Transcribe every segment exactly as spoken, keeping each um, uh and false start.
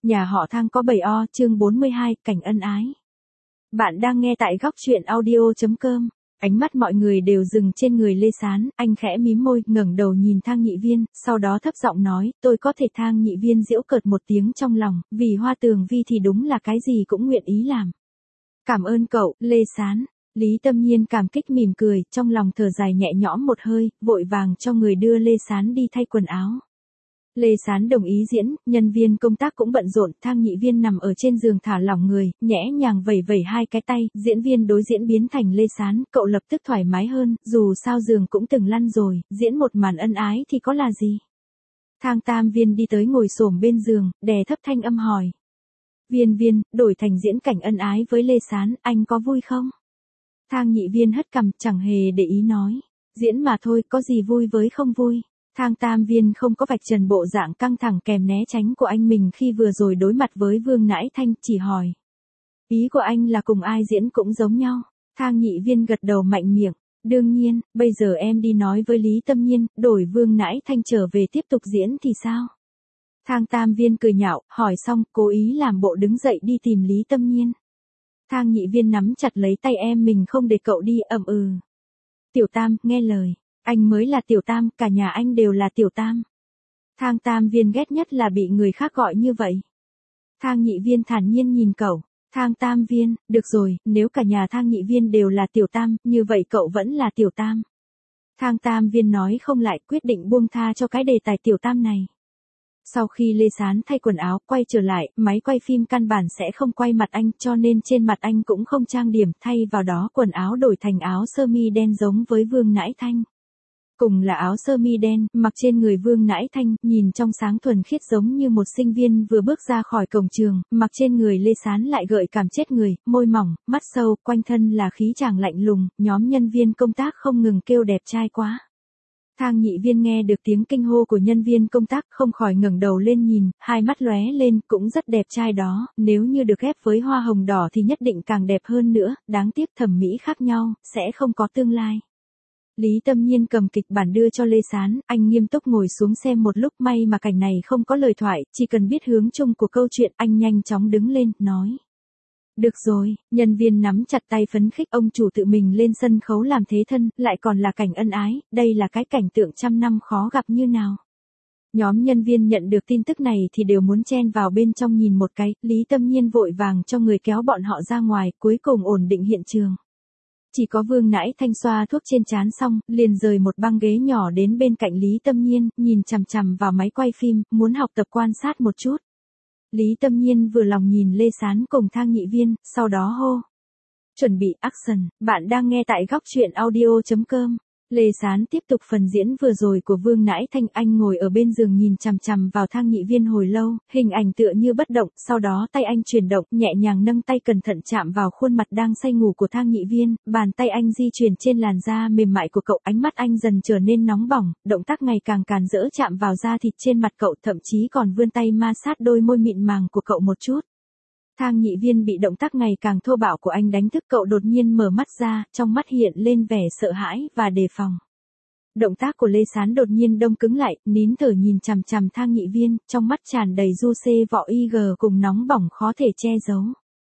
Nhà họ Thang có bảy o, chương bốn mươi hai, cảnh ân ái. Bạn đang nghe tại góc truyện audio chấm com. Ánh mắt mọi người đều dừng trên người Lê Sán, anh khẽ mím môi, ngẩng đầu nhìn Thang Nhị Viên, sau đó thấp giọng nói, tôi có thể. Thang Nhị Viên giễu cợt một tiếng trong lòng, vì Hoa Tường Vi thì đúng là cái gì cũng nguyện ý làm. Cảm ơn cậu, Lê Sán. Lý Tâm Nhiên cảm kích mỉm cười, trong lòng thở dài nhẹ nhõm một hơi, vội vàng cho người đưa Lê Sán đi thay quần áo. Lê Sán đồng ý diễn, nhân viên công tác cũng bận rộn, Thang Nhị Viên nằm ở trên giường thả lỏng người, nhẽ nhàng vẩy vẩy hai cái tay, diễn viên đối diễn biến thành Lê Sán, cậu lập tức thoải mái hơn, dù sao giường cũng từng lăn rồi, diễn một màn ân ái thì có là gì. Thang Tam Viên đi tới ngồi xổm bên giường, đè thấp thanh âm hỏi. Viên Viên, đổi thành diễn cảnh ân ái với Lê Sán, anh có vui không? Thang Nhị Viên hất cằm, chẳng hề để ý nói. Diễn mà thôi, có gì vui với không vui. Thang Tam Viên không có vạch trần bộ dạng căng thẳng kèm né tránh của anh mình khi vừa rồi đối mặt với Vương Nãi Thanh, chỉ hỏi. Ý của anh là cùng ai diễn cũng giống nhau. Thang Nhị Viên gật đầu mạnh miệng. Đương nhiên, bây giờ em đi nói với Lý Tâm Nhiên, đổi Vương Nãi Thanh trở về tiếp tục diễn thì sao? Thang Tam Viên cười nhạo, hỏi xong, cố ý làm bộ đứng dậy đi tìm Lý Tâm Nhiên. Thang Nhị Viên nắm chặt lấy tay em mình không để cậu đi, ậm ừ. Tiểu Tam, nghe lời. Anh mới là Tiểu Tam, cả nhà anh đều là Tiểu Tam. Thang Tam Viên ghét nhất là bị người khác gọi như vậy. Thang Nhị Viên thản nhiên nhìn cậu. Thang Tam Viên, được rồi, nếu cả nhà Thang Nhị Viên đều là Tiểu Tam, như vậy cậu vẫn là Tiểu Tam. Thang Tam Viên nói không lại, quyết định buông tha cho cái đề tài Tiểu Tam này. Sau khi Lê Sán thay quần áo, quay trở lại, máy quay phim căn bản sẽ không quay mặt anh, cho nên trên mặt anh cũng không trang điểm, thay vào đó quần áo đổi thành áo sơ mi đen giống với Vương Nãi Thanh. Cùng là áo sơ mi đen, mặc trên người Vương Nãi Thanh, nhìn trong sáng thuần khiết giống như một sinh viên vừa bước ra khỏi cổng trường, mặc trên người Lê Sán lại gợi cảm chết người, môi mỏng, mắt sâu, quanh thân là khí chàng lạnh lùng, nhóm nhân viên công tác không ngừng kêu đẹp trai quá. Thang Nhị Viên nghe được tiếng kinh hô của nhân viên công tác không khỏi ngẩng đầu lên nhìn, hai mắt lóe lên, cũng rất đẹp trai đó, nếu như được ghép với hoa hồng đỏ thì nhất định càng đẹp hơn nữa, đáng tiếc thẩm mỹ khác nhau, sẽ không có tương lai. Lý Tâm Nhiên cầm kịch bản đưa cho Lê Sán, anh nghiêm túc ngồi xuống xem một lúc, may mà cảnh này không có lời thoại, chỉ cần biết hướng chung của câu chuyện, anh nhanh chóng đứng lên, nói. Được rồi, nhân viên nắm chặt tay phấn khích, ông chủ tự mình lên sân khấu làm thế thân, lại còn là cảnh ân ái, đây là cái cảnh tượng trăm năm khó gặp như nào. Nhóm nhân viên nhận được tin tức này thì đều muốn chen vào bên trong nhìn một cái, Lý Tâm Nhiên vội vàng cho người kéo bọn họ ra ngoài, cuối cùng ổn định hiện trường. Chỉ có Vương Nãi Thanh xoa thuốc trên trán xong, liền rời một băng ghế nhỏ đến bên cạnh Lý Tâm Nhiên, nhìn chằm chằm vào máy quay phim, muốn học tập quan sát một chút. Lý Tâm Nhiên vừa lòng nhìn Lê Sán cùng Thang Nhị Viên, sau đó hô. Chuẩn bị, action, bạn đang nghe tại góc truyện audio chấm com. Lê Sán tiếp tục phần diễn vừa rồi của Vương Nãi Thanh, anh ngồi ở bên giường nhìn chằm chằm vào Thang Nhị Viên hồi lâu, hình ảnh tựa như bất động, sau đó tay anh chuyển động, nhẹ nhàng nâng tay cẩn thận chạm vào khuôn mặt đang say ngủ của Thang Nhị Viên, bàn tay anh di chuyển trên làn da mềm mại của cậu, ánh mắt anh dần trở nên nóng bỏng, động tác ngày càng càn rỡ chạm vào da thịt trên mặt cậu, thậm chí còn vươn tay ma sát đôi môi mịn màng của cậu một chút. Thang Nhị Viên bị động tác ngày càng thô bạo của anh đánh thức, cậu đột nhiên mở mắt ra, trong mắt hiện lên vẻ sợ hãi và đề phòng. Động tác của Lê Sán đột nhiên đông cứng lại, nín thở nhìn chằm chằm Thang Nhị Viên, trong mắt tràn đầy du xê vọ y gờ cùng nóng bỏng khó thể che giấu.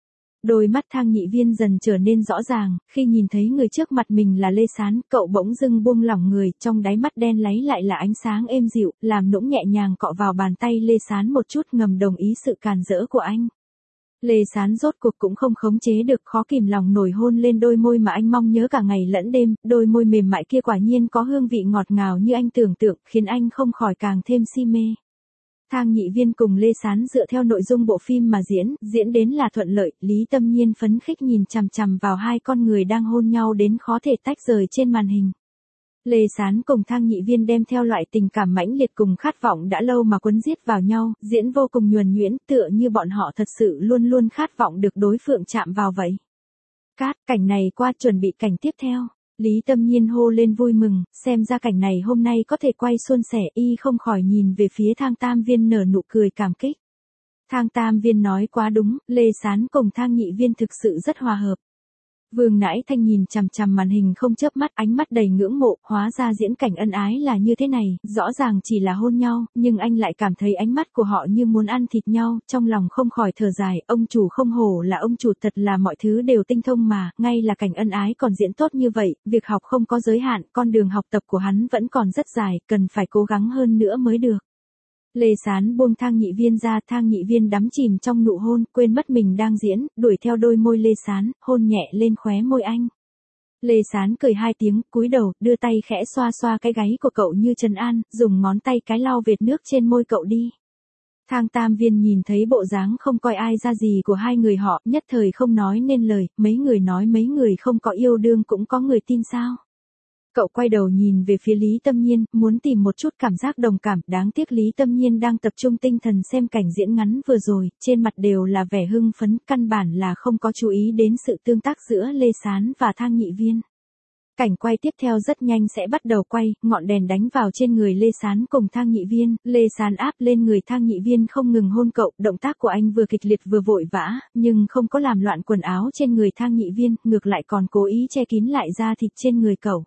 Đôi mắt Thang Nhị Viên dần trở nên rõ ràng, khi nhìn thấy người trước mặt mình là Lê Sán, cậu bỗng dưng buông lỏng người, trong đáy mắt đen láy lại là ánh sáng êm dịu, làm nũng nhẹ nhàng cọ vào bàn tay Lê Sán một chút, ngầm đồng ý sự càn rỡ của anh. Lê Sán rốt cuộc cũng không khống chế được, khó kìm lòng nổi hôn lên đôi môi mà anh mong nhớ cả ngày lẫn đêm, đôi môi mềm mại kia quả nhiên có hương vị ngọt ngào như anh tưởng tượng, khiến anh không khỏi càng thêm si mê. Thang Nhị Viên cùng Lê Sán dựa theo nội dung bộ phim mà diễn, diễn đến là thuận lợi, Lý Tâm Nhiên phấn khích nhìn chằm chằm vào hai con người đang hôn nhau đến khó thể tách rời trên màn hình. Lê Sán cùng Thang Nhị Viên đem theo loại tình cảm mãnh liệt cùng khát vọng đã lâu mà quấn giết vào nhau, diễn vô cùng nhuần nhuyễn, tựa như bọn họ thật sự luôn luôn khát vọng được đối phương chạm vào vậy. Cát, cảnh này qua, chuẩn bị cảnh tiếp theo. Lý Tâm Nhiên hô lên vui mừng, xem ra cảnh này hôm nay có thể quay suôn sẻ, y không khỏi nhìn về phía Thang Tam Viên nở nụ cười cảm kích. Thang Tam Viên nói quá đúng, Lê Sán cùng Thang Nhị Viên thực sự rất hòa hợp. Vương Nãi Thanh nhìn chằm chằm màn hình không chớp mắt, ánh mắt đầy ngưỡng mộ, hóa ra diễn cảnh ân ái là như thế này, rõ ràng chỉ là hôn nhau, nhưng anh lại cảm thấy ánh mắt của họ như muốn ăn thịt nhau, trong lòng không khỏi thở dài, ông chủ không hổ là ông chủ, thật là mọi thứ đều tinh thông mà, ngay là cảnh ân ái còn diễn tốt như vậy, việc học không có giới hạn, con đường học tập của hắn vẫn còn rất dài, cần phải cố gắng hơn nữa mới được. Lê Sán buông Thang Nhị Viên ra, Thang Nhị Viên đắm chìm trong nụ hôn, quên mất mình đang diễn, đuổi theo đôi môi Lê Sán, hôn nhẹ lên khóe môi anh. Lê Sán cười hai tiếng, cúi đầu, đưa tay khẽ xoa xoa cái gáy của cậu như trấn an, dùng ngón tay cái lau vệt nước trên môi cậu đi. Thang Tam Viên nhìn thấy bộ dáng không coi ai ra gì của hai người họ, nhất thời không nói nên lời, mấy người nói mấy người không có yêu đương cũng có người tin sao. Cậu quay đầu nhìn về phía Lý Tâm Nhiên, muốn tìm một chút cảm giác đồng cảm, đáng tiếc Lý Tâm Nhiên đang tập trung tinh thần xem cảnh diễn ngắn vừa rồi, trên mặt đều là vẻ hưng phấn, căn bản là không có chú ý đến sự tương tác giữa Lê Sán và Thang Nhị Viên. Cảnh quay tiếp theo rất nhanh sẽ bắt đầu quay, ngọn đèn đánh vào trên người Lê Sán cùng Thang Nhị Viên, Lê Sán áp lên người Thang Nhị Viên không ngừng hôn cậu, động tác của anh vừa kịch liệt vừa vội vã, nhưng không có làm loạn quần áo trên người Thang Nhị Viên, ngược lại còn cố ý che kín lại da thịt trên người cậu.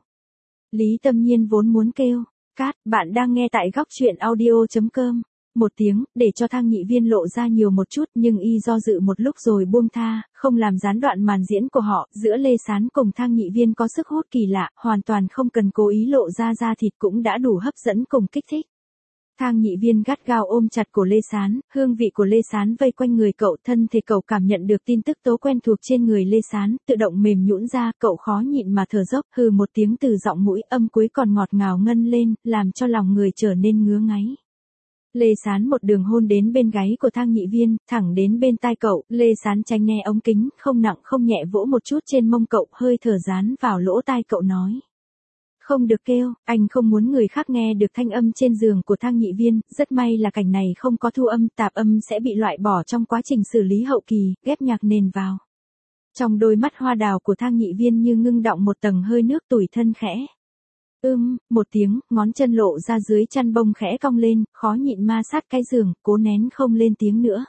Lý Tâm Nhiên vốn muốn kêu, cát, bạn đang nghe tại góc truyện audio.com, một tiếng, để cho Thang Nhị Viên lộ ra nhiều một chút, nhưng y do dự một lúc rồi buông tha, không làm gián đoạn màn diễn của họ, giữa Lê Sán cùng Thang Nhị Viên có sức hút kỳ lạ, hoàn toàn không cần cố ý lộ ra da thịt cũng đã đủ hấp dẫn cùng kích thích. Thang Nhị Viên gắt gao ôm chặt cổ Lê Sán, hương vị của Lê Sán vây quanh người cậu, thân thể cậu cảm nhận được tin tức tố quen thuộc trên người Lê Sán, tự động mềm nhũn ra, cậu khó nhịn mà thở dốc, hừ một tiếng từ giọng mũi, âm cuối còn ngọt ngào ngân lên, làm cho lòng người trở nên ngứa ngáy. Lê Sán một đường hôn đến bên gáy của Thang Nhị Viên, thẳng đến bên tai cậu, Lê Sán tránh né ống kính, không nặng không nhẹ vỗ một chút trên mông cậu, hơi thở dán vào lỗ tai cậu nói. Không được kêu, anh không muốn người khác nghe được thanh âm trên giường của Thang Nhị Viên, rất may là cảnh này không có thu âm, tạp âm sẽ bị loại bỏ trong quá trình xử lý hậu kỳ, ghép nhạc nền vào. Trong đôi mắt hoa đào của Thang Nhị Viên như ngưng đọng một tầng hơi nước, tủi thân khẽ. Ưm, một tiếng, ngón chân lộ ra dưới chăn bông khẽ cong lên, khó nhịn ma sát cái giường, cố nén không lên tiếng nữa.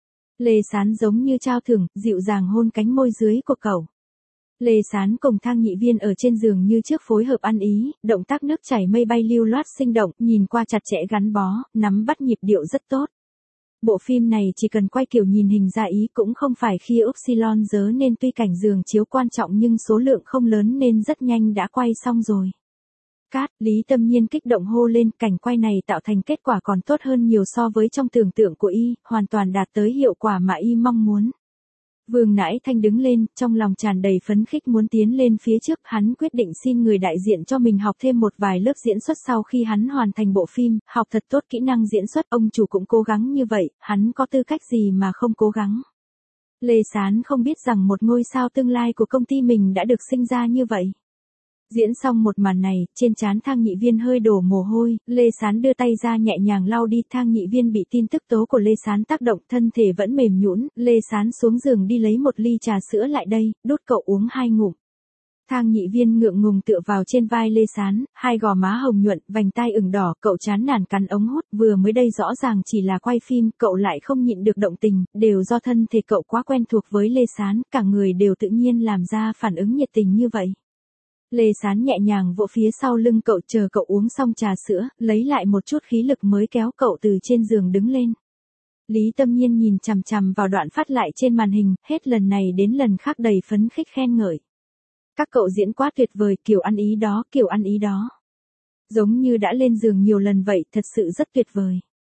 Lê Sán giống như trao thưởng, dịu dàng hôn cánh môi dưới của cậu. Lê Sán cùng Thang Nhị Viên ở trên giường như trước phối hợp ăn ý, động tác nước chảy mây bay lưu loát sinh động, nhìn qua chặt chẽ gắn bó, nắm bắt nhịp điệu rất tốt. Bộ phim này chỉ cần quay kiểu nhìn hình ra ý cũng không phải khi Upsilon dớ nên tuy cảnh giường chiếu quan trọng nhưng số lượng không lớn nên rất nhanh đã quay xong rồi. Cát, Lý Tâm Nhiên kích động hô lên, cảnh quay này tạo thành kết quả còn tốt hơn nhiều so với trong tưởng tượng của y, hoàn toàn đạt tới hiệu quả mà y mong muốn. Vương Nãi Thanh đứng lên, trong lòng tràn đầy phấn khích muốn tiến lên phía trước, hắn quyết định xin người đại diện cho mình học thêm một vài lớp diễn xuất sau khi hắn hoàn thành bộ phim, học thật tốt kỹ năng diễn xuất, ông chủ cũng cố gắng như vậy, hắn có tư cách gì mà không cố gắng. Lê Sán không biết rằng một ngôi sao tương lai của công ty mình đã được sinh ra như vậy. Diễn xong một màn này, trên trán Thang Nhị Viên hơi đổ mồ hôi, Lê Sán đưa tay ra nhẹ nhàng lau đi, Thang Nhị Viên bị tin tức tố của Lê Sán tác động, thân thể vẫn mềm nhũn, Lê Sán xuống giường đi lấy một ly trà sữa lại đây, đút cậu uống hai ngụm. Thang Nhị Viên ngượng ngùng tựa vào trên vai Lê Sán, hai gò má hồng nhuận, vành tai ửng đỏ, cậu chán nản cắn ống hút, vừa mới đây rõ ràng chỉ là quay phim, cậu lại không nhịn được động tình, đều do thân thể cậu quá quen thuộc với Lê Sán, cả người đều tự nhiên làm ra phản ứng nhiệt tình như vậy. Lê Sán nhẹ nhàng vỗ phía sau lưng cậu, chờ cậu uống xong trà sữa, lấy lại một chút khí lực mới kéo cậu từ trên giường đứng lên. Lý Tâm Nhiên nhìn chằm chằm vào đoạn phát lại trên màn hình, hết lần này đến lần khác đầy phấn khích khen ngợi. Các cậu diễn quá tuyệt vời, kiểu ăn ý đó, kiểu ăn ý đó. Giống như đã lên giường nhiều lần vậy, thật sự rất tuyệt vời.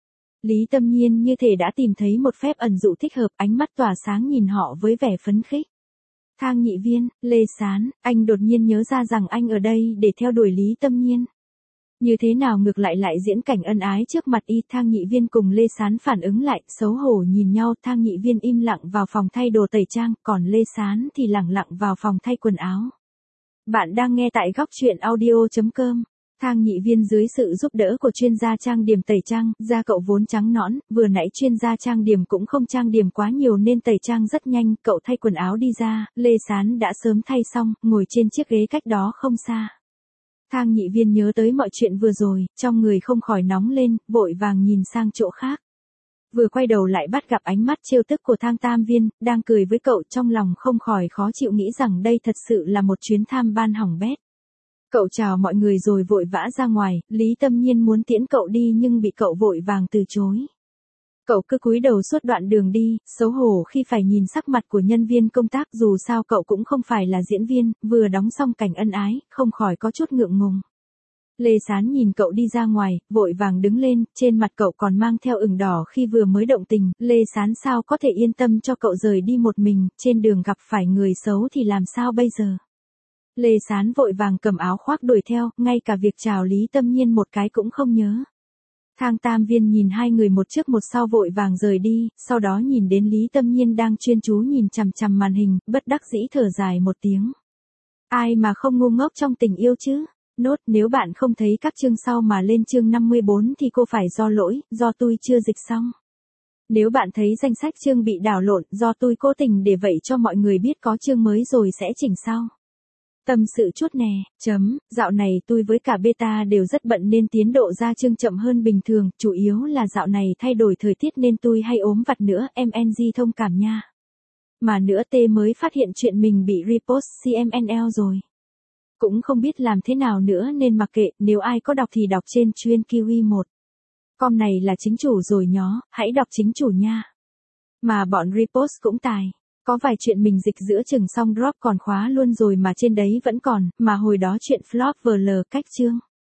Lý Tâm Nhiên như thể đã tìm thấy một phép ẩn dụ thích hợp, ánh mắt tỏa sáng nhìn họ với vẻ phấn khích. Thang Nhị Viên, Lê Sán, anh đột nhiên nhớ ra rằng anh ở đây để theo đuổi Lý Tâm Nhiên. Như thế nào ngược lại lại diễn cảnh ân ái trước mặt y. Thang Nhị Viên cùng Lê Sán phản ứng lại, xấu hổ nhìn nhau. Thang Nhị Viên im lặng vào phòng thay đồ tẩy trang, còn Lê Sán thì lẳng lặng vào phòng thay quần áo. Bạn đang nghe tại góc truyện audio.com. Thang Nhị Viên dưới sự giúp đỡ của chuyên gia trang điểm tẩy trang, da cậu vốn trắng nõn, vừa nãy chuyên gia trang điểm cũng không trang điểm quá nhiều nên tẩy trang rất nhanh, cậu thay quần áo đi ra, Lê Sán đã sớm thay xong, ngồi trên chiếc ghế cách đó không xa. Thang Nhị Viên nhớ tới mọi chuyện vừa rồi, trong người không khỏi nóng lên, vội vàng nhìn sang chỗ khác. Vừa quay đầu lại bắt gặp ánh mắt trêu tức của Thang Tam Viên, đang cười với cậu, trong lòng không khỏi khó chịu nghĩ rằng đây thật sự là một chuyến tham ban hỏng bét. Cậu chào mọi người rồi vội vã ra ngoài, Lý Tâm Nhiên muốn tiễn cậu đi nhưng bị cậu vội vàng từ chối. Cậu cứ cúi đầu suốt đoạn đường đi, xấu hổ khi phải nhìn sắc mặt của nhân viên công tác, dù sao cậu cũng không phải là diễn viên, vừa đóng xong cảnh ân ái, không khỏi có chút ngượng ngùng. Lê Sán nhìn cậu đi ra ngoài, vội vàng đứng lên, trên mặt cậu còn mang theo ửng đỏ khi vừa mới động tình, Lê Sán sao có thể yên tâm cho cậu rời đi một mình, trên đường gặp phải người xấu thì làm sao bây giờ. Lê Sán vội vàng cầm áo khoác đuổi theo, ngay cả việc chào Lý Tâm Nhiên một cái cũng không nhớ. Thang Tam Viên nhìn hai người một trước một sau vội vàng rời đi, sau đó nhìn đến Lý Tâm Nhiên đang chuyên chú nhìn chằm chằm màn hình, bất đắc dĩ thở dài một tiếng. Ai mà không ngu ngốc trong tình yêu chứ? Nốt, nếu bạn không thấy các chương sau mà lên chương năm mươi bốn thì cô phải do lỗi, do tôi chưa dịch xong. Nếu bạn thấy danh sách chương bị đảo lộn, do tôi cố tình để vậy cho mọi người biết có chương mới rồi sẽ chỉnh sau. Tâm sự chút nè, chấm, dạo này tôi với cả beta đều rất bận nên tiến độ ra chương chậm hơn bình thường, chủ yếu là dạo này thay đổi thời tiết nên tôi hay ốm vặt nữa, em en giê thông cảm nha. Mà nữa T mới phát hiện chuyện mình bị repost xê em en lờ rồi. Cũng không biết làm thế nào nữa nên mặc kệ, nếu ai có đọc thì đọc trên chuyên Kiwi một. Com này là chính chủ rồi nhó, hãy đọc chính chủ nha. Mà bọn repost cũng tài. Có vài chuyện mình dịch giữa chừng xong drop còn khóa luôn rồi mà trên đấy vẫn còn, mà hồi đó chuyện flop vờ lờ cách chương.